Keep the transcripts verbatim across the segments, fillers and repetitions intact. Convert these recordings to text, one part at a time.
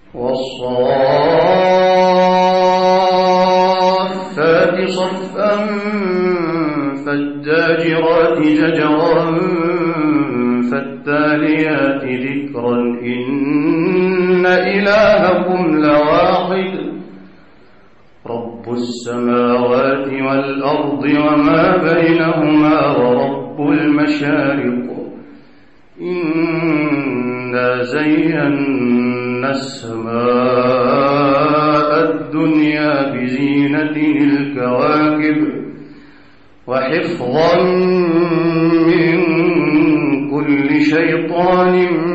والصافات صفا فالزاجرات زجرا فالتاليات ذكرا إن إلهكم لواحد رب السماوات والأرض وما بينهما ورب المشارق إنا زينا السماء الدنيا بزينة الكواكب وحفظا من كل شيطان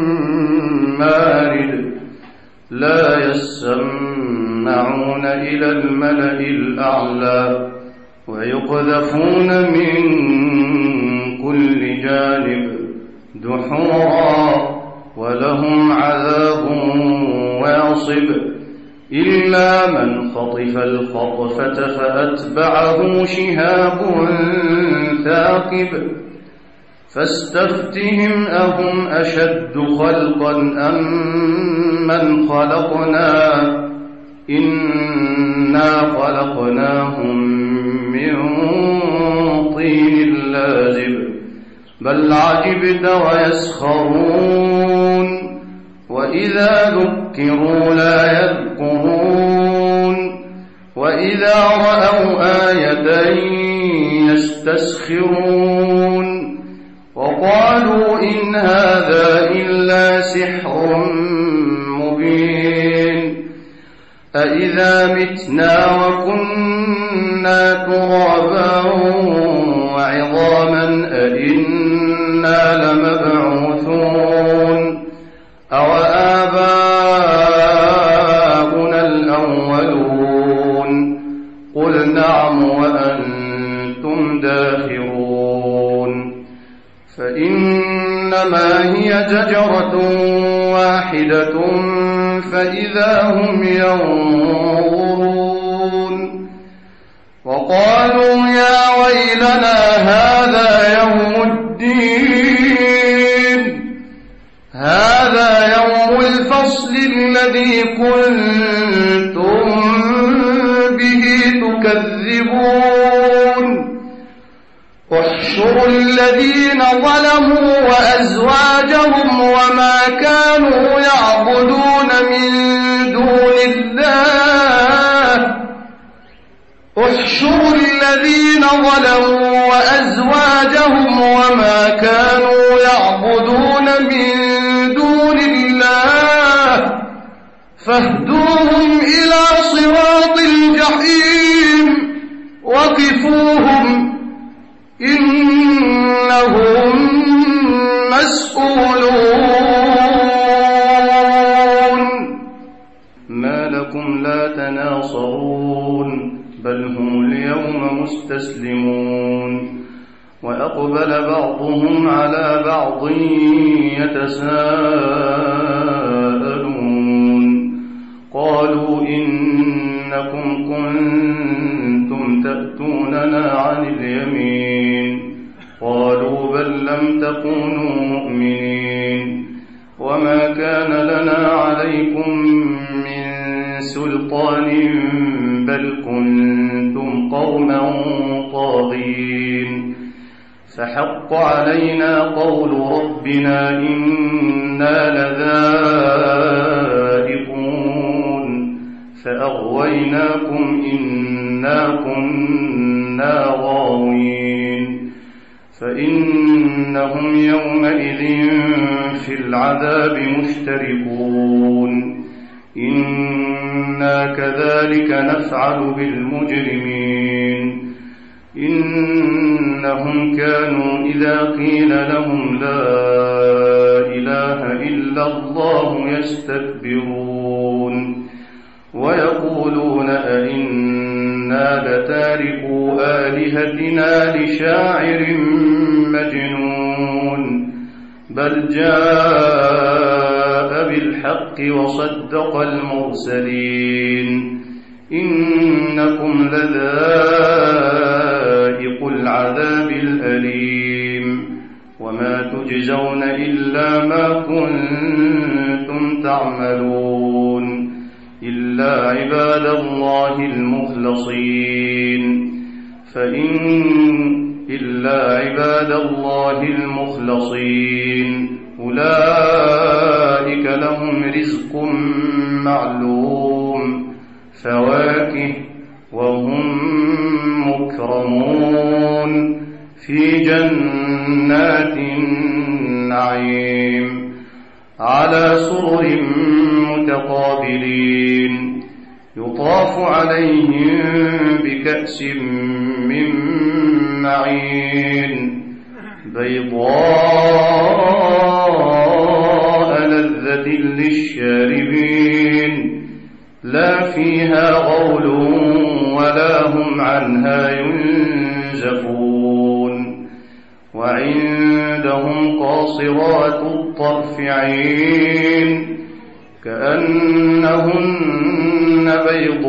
مارد لا يسمعون إلى الملأ الأعلى ويقذفون من كل جانب دحورا ولهم عذاب واصب إلا من خطف الخطفة فأتبعه شهاب ثاقب فاستفتهم أهم أشد خلقا أم من خلقنا إنا خلقناهم من طين لازب بل عجبت ويسخرون وإذا ذكروا لا يذكرون وإذا رأوا آية يستسخرون وقالوا إن هذا إلا سحر مبين أإذا متنا وكنا ترابا وعظاما أإنا لمبعوثون أوآباؤنا الأولون قل نعم وأنتم داخرون فإنما هي زجرة واحدة فإذا هم ينظرون وقالوا يا ويلنا هذا يوم الدين هذا يوم الفصل الذي كنتم به تكذبون احشروا الذين ظلموا وأزواجهم وما كانوا يعبدون من دون الله احشروا الذين ظلموا وأزواجهم وما كانوا يعبدون من دون الله فاهدوهم إلى صراط الجحيم وقفوهم إنهم مسؤولون ما لكم لا تناصرون بل هم اليوم مستسلمون وأقبل بعضهم على بعض يتساءلون قالوا إنكم كنتم تأتوننا عن اليمين قالوا بل لم تكونوا مؤمنين وما كان لنا عليكم من سلطان بل كنتم قوما طاغين فحق علينا قول ربنا إنا لذائقون فأغويناكم إنا كنا غاوين فإنهم يومئذ في العذاب مشتركون إنا كذلك نفعل بالمجرمين إنهم كانوا إذا قيل لهم لا إله إلا الله يستكبرون ويقولون أئنا لتاركو آلهتنا لشاعر مجنون بل جاء بالحق وصدق المرسلين إنكم لذائق العذاب الأليم وما تجزون إلا ما كنتم تعملون إلا عباد الله المخلصين فإن إلا عباد الله المخلصين أولئك لهم رزق معلوم فواكه وهم مكرمون في جنات النعيم على سرر متقابلين يطاف عليهم بكأس من معين بيضاء لذة للشاربين لا فيها غول ولا هم عنها ينزفون وعندهم قاصرات الطرف عين كأنهن بيض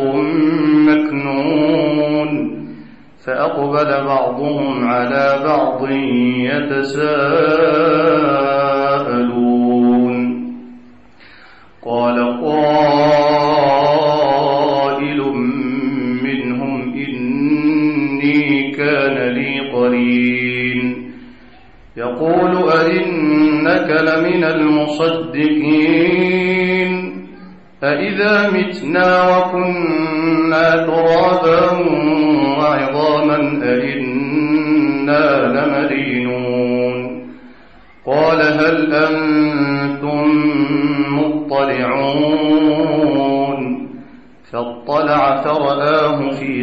مكنون فأقبل بعضهم على بعض يتساءلون قال قائل منهم إني كان لي قرين يقول أئنك لمن المصدقين أإذا متنا وكنا ترابا وعظاما أئنا لمدينون قال هل أنتم مطلعون فاطلع فرآه في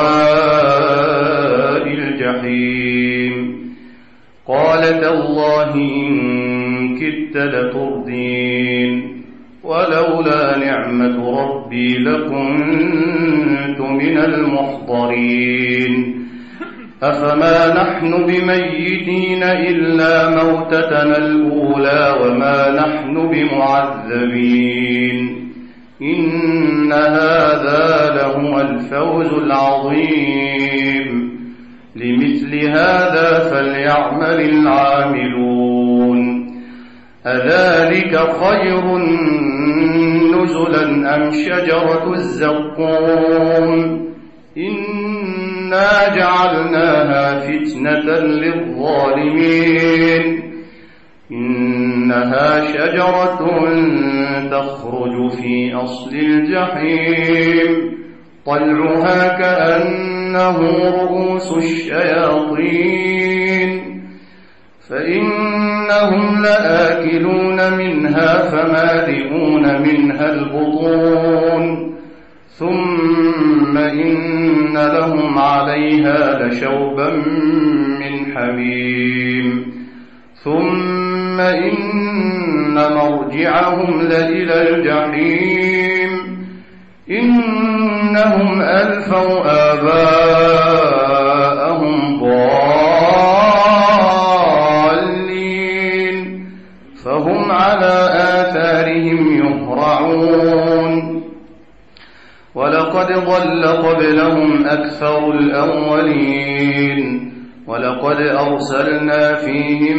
سواء الجحيم قال تالله إن كدت لتردين ولولا نعمة ربي لكنت من المحضرين أفما نحن بميتين إلا موتتنا الأولى وما نحن بمعذبين إن هذا لهو الفوز العظيم لمثل هذا فليعمل العاملون أذلك خير نزلا أم شجرة الزقوم إنا جعلناها فتنة للظالمين إنها شجرة تخرج في أصل الجحيم طلعها كأنه رؤوس الشياطين فإنهم لآكلون منها فمالئون منها البطون ثم إن لهم عليها لشوبا من حميم ثم إن مرجعهم لإلى الجحيم إنهم ألفوا آباءهم ضالين فهم على آثارهم يهرعون ولقد ضل قبلهم أكثر الأولين ولقد أرسلنا فيهم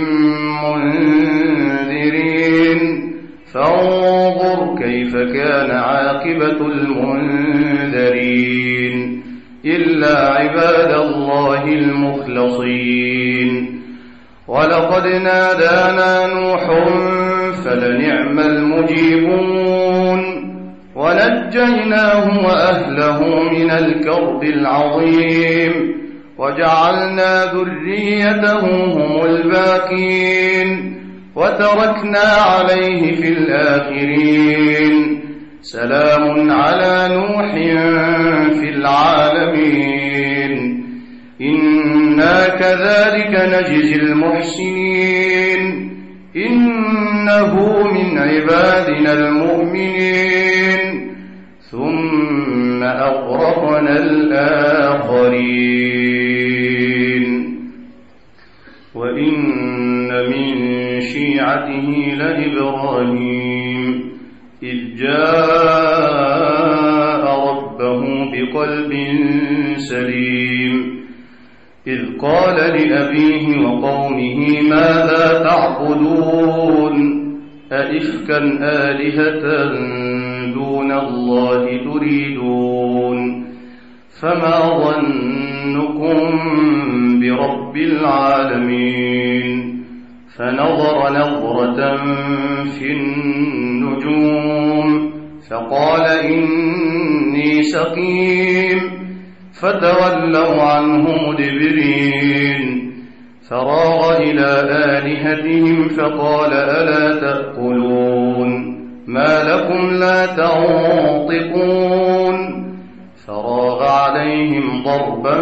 منذرين فانظر كيف كان عاقبة المنذرين إلا عباد الله المخلصين ولقد نادانا نوح فلنعم المجيبون ونجيناه وأهله من الكرب العظيم وجعلنا ذريته هم الباقين وتركنا عليه في الآخرين سلام على نوح في العالمين إنا كذلك نجزي المحسنين إنه من عبادنا المؤمنين ثم أغرقنا الآخرين وإن من شيعته لإبراهيم إذ جاء ربه بقلب سليم إذ قال لأبيه وقومه ماذا تعبدون أئفكا آلهة دون الله تريدون فما ظنكم برب العالمين فنظر نظرة في النجوم فقال إني سقيم فتولوا عنه مدبرين فراغ إلى آلهتهم فقال ألا تأكلون ما لكم لا تنطقون فراغ عليهم ضربا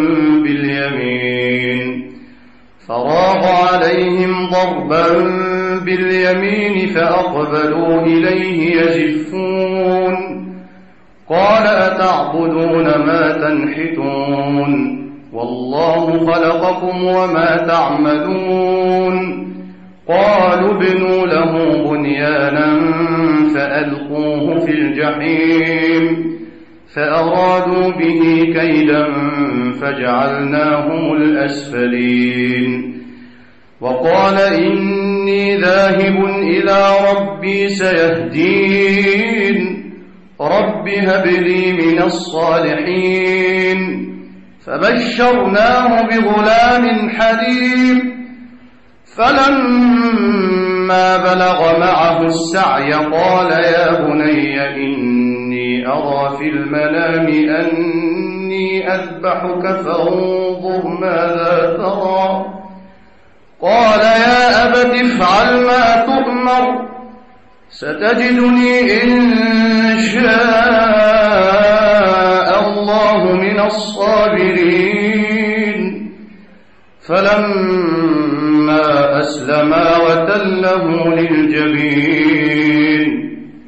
باليمين فراغ عليهم ضربا باليمين فأقبلوا إليه يزفون قال أتعبدون ما تنحتون والله خلقكم وما تعملون قالوا ابنوا له بنيانا فألقوه في الجحيم فأرادوا به كيدا فجعلناهم الأسفلين وقال إني ذاهب إلى ربي سيهدين رب هب لي من الصالحين فبشرناه بغلام حليم فلما بلغ معه السعي قال يا بني إني أرى في المنام أني أذبحك فانظر ماذا ترى قال يا أبت افعل ما تؤمر ستجدني إن شاء الله من الصابرين فلما أسلما وتله للجبين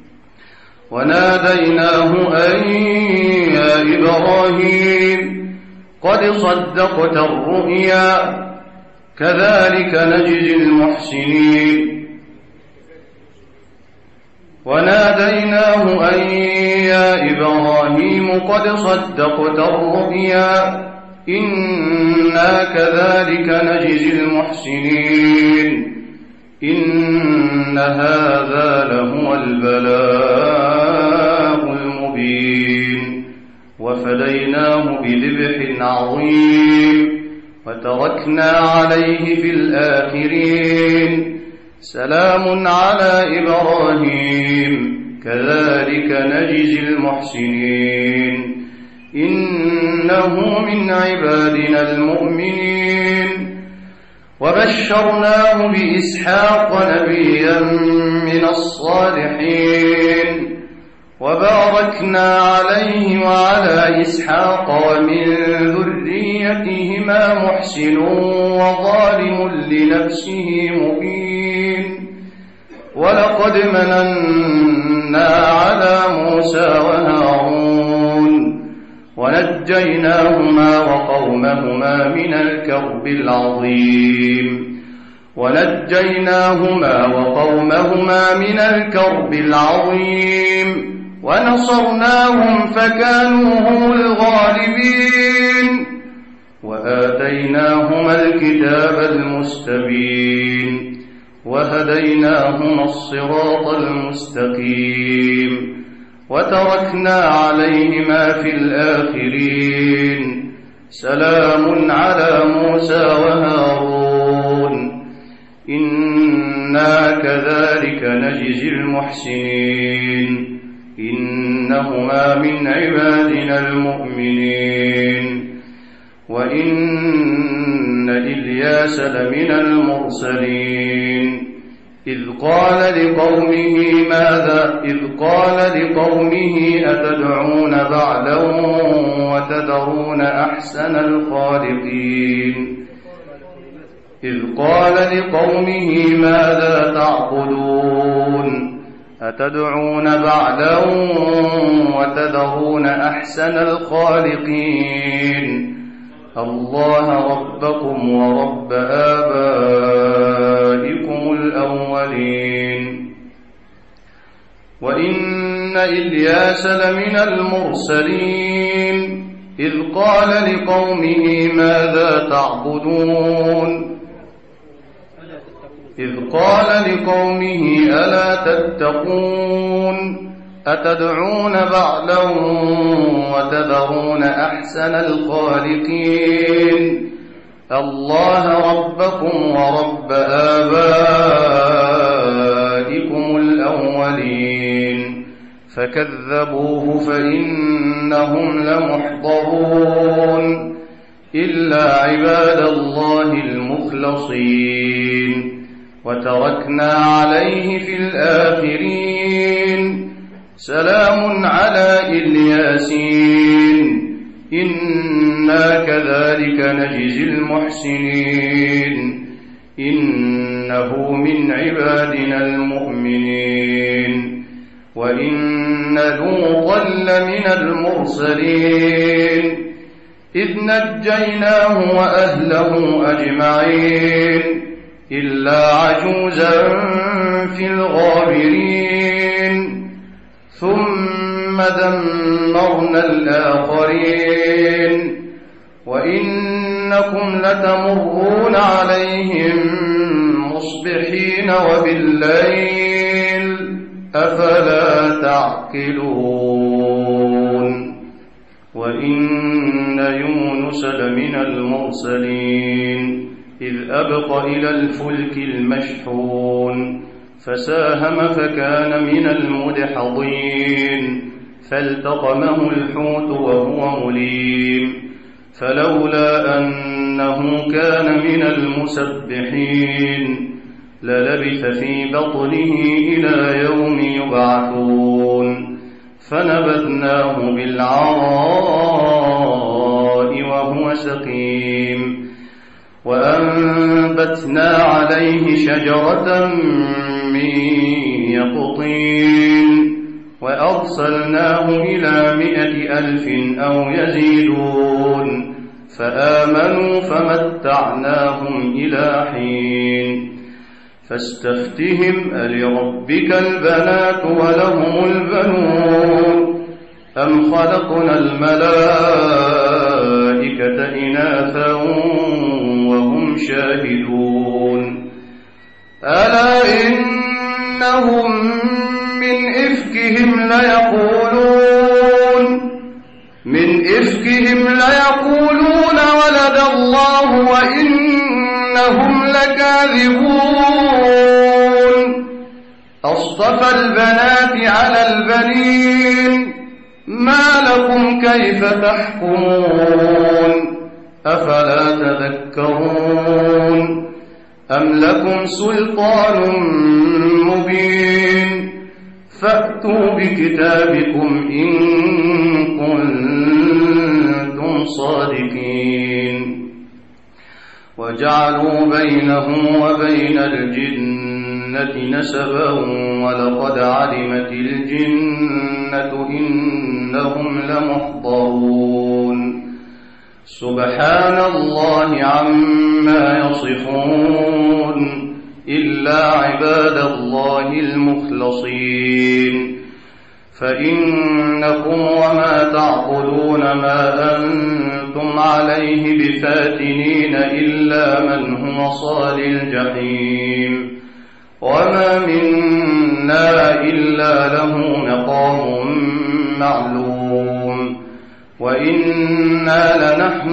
وناديناه أن يا إبراهيم قد صدقت الرؤيا كذلك نجزي المحسنين وناديناه أن يا إبراهيم قد صدقت الرؤيا إنا كذلك نجزي المحسنين إن هذا لهو البلاء المبين وفديناه بذبح عظيم وتركنا عليه في الآخرين سلام على إبراهيم كذلك نجزي المحسنين إنه من عبادنا المؤمنين وبشرناه بإسحاق نبيا من الصالحين وباركنا عليه وعلى إسحاق ومن ذريتهما محسن وظالم لنفسه مبين ولقد مننا على موسى وهارون ونجيناهما وقومهما من الكرب العظيم ونجيناهما وقومهما من الكرب العظيم ونصرناهم فكانوا هم الغالبين وآتيناهما الكتاب المستبين وهديناهما الصراط المستقيم وتركنا عليهما في الآخرين سلام على موسى وهارون إنا كذلك نجزي المحسنين إنهما من عبادنا المؤمنين وإن إلياس لمن المرسلين إذ قال لقومه ماذا إذ قال لقومه أتدعون بعلا وتذرون أحسن الخالقين إذ قال لقومه ماذا تعبدون أتدعون بعلا وتذرون أحسن الخالقين الله ربكم ورب آبائكم الأولين وإن إلياس لمن المرسلين إذ قال لقومه ماذا تعبدون إذ قال لقومه ألا تتقون أتدعون بعلا وتذرون أحسن الخالقين الله ربكم ورب آبائكم الأولين فكذبوه فإنهم لمحضرون إلا عباد الله المخلصين وتركنا عليه في الآخرين سلام على الياسين إنا كذلك نجزي المحسنين إنه من عبادنا المؤمنين وإن لوطا لمن المرسلين إذ نجيناه وأهله أجمعين إلا عجوزا في الغابرين ثم دمرنا الآخرين وإنكم لتمرون عليهم مصبحين وبالليل أفلا تعقلون وإن يونس لمن المرسلين إذ أبق إلى الفلك المشحون فساهم فكان من المدحضين فالتقمه الحوت وهو مليم فلولا أنه كان من المسبحين للبث في بطنه إلى يوم يبعثون فنبذناه بالعراء وهو سقيم وأنبتنا عليه شجرة من يقطين وأرسلناه إلى مائة ألف أو يزيدون فآمنوا فمتعناهم إلى حين فاستفتهم ألربك البنات ولهم البنون أم خلقنا الملائكة إناثا وهم شاهدون ألا إنهم من إفكهم ليقولون من إفكهم ليقولون ولد الله وإنهم لكاذبون أصطفى البنات على البنين ما لكم كيف تحكمون أفلا تذكرون أم لكم سلطان مبين فأتوا بكتابكم إن كنتم صادقين وجعلوا بينه وبين الجنة نسبا ولقد علمت الجنة إنهم لمحضرون سبحان الله عما يصفون إلا عباد الله المخلصين فإنكم وما تعبدون ما أنتم عليه بفاتنين إلا من هو صال الجحيم وما منا إلا له مقام معلوم وإنا لنحن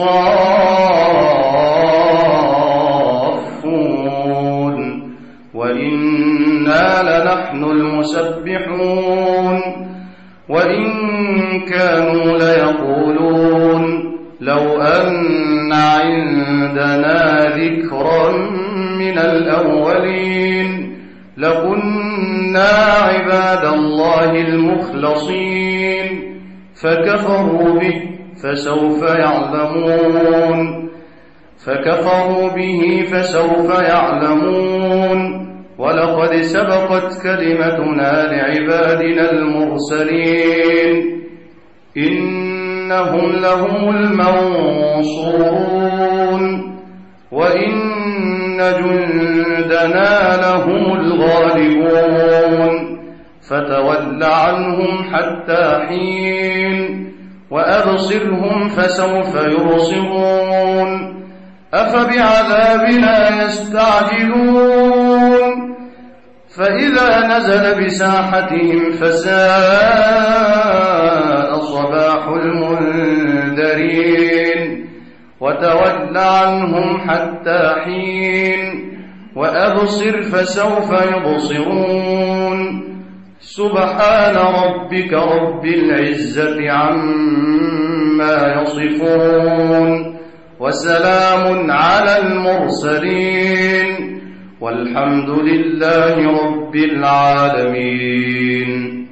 الصافون وإنا لنحن المسبحون وإن كانوا ليقولون لو أن عندنا ذكرا من الأولين لكنا عباد الله المخلصين فكفروا به فسوف يعلمون فكفروا به فسوف يعلمون ولقد سبقت كلمتنا لعبادنا المرسلين إنهم لهم المنصورون وإن جندنا لهم الغالبون فتول عنهم حتى حين وأبصرهم فسوف يبصرون أفبعذابنا يستعجلون فإذا نزل بساحتهم فساء صباح المنذرين وتول عنهم حتى حين وأبصر فسوف يبصرون سبحان ربك رب العزة عما يصفون وسلام على المرسلين والحمد لله رب العالمين.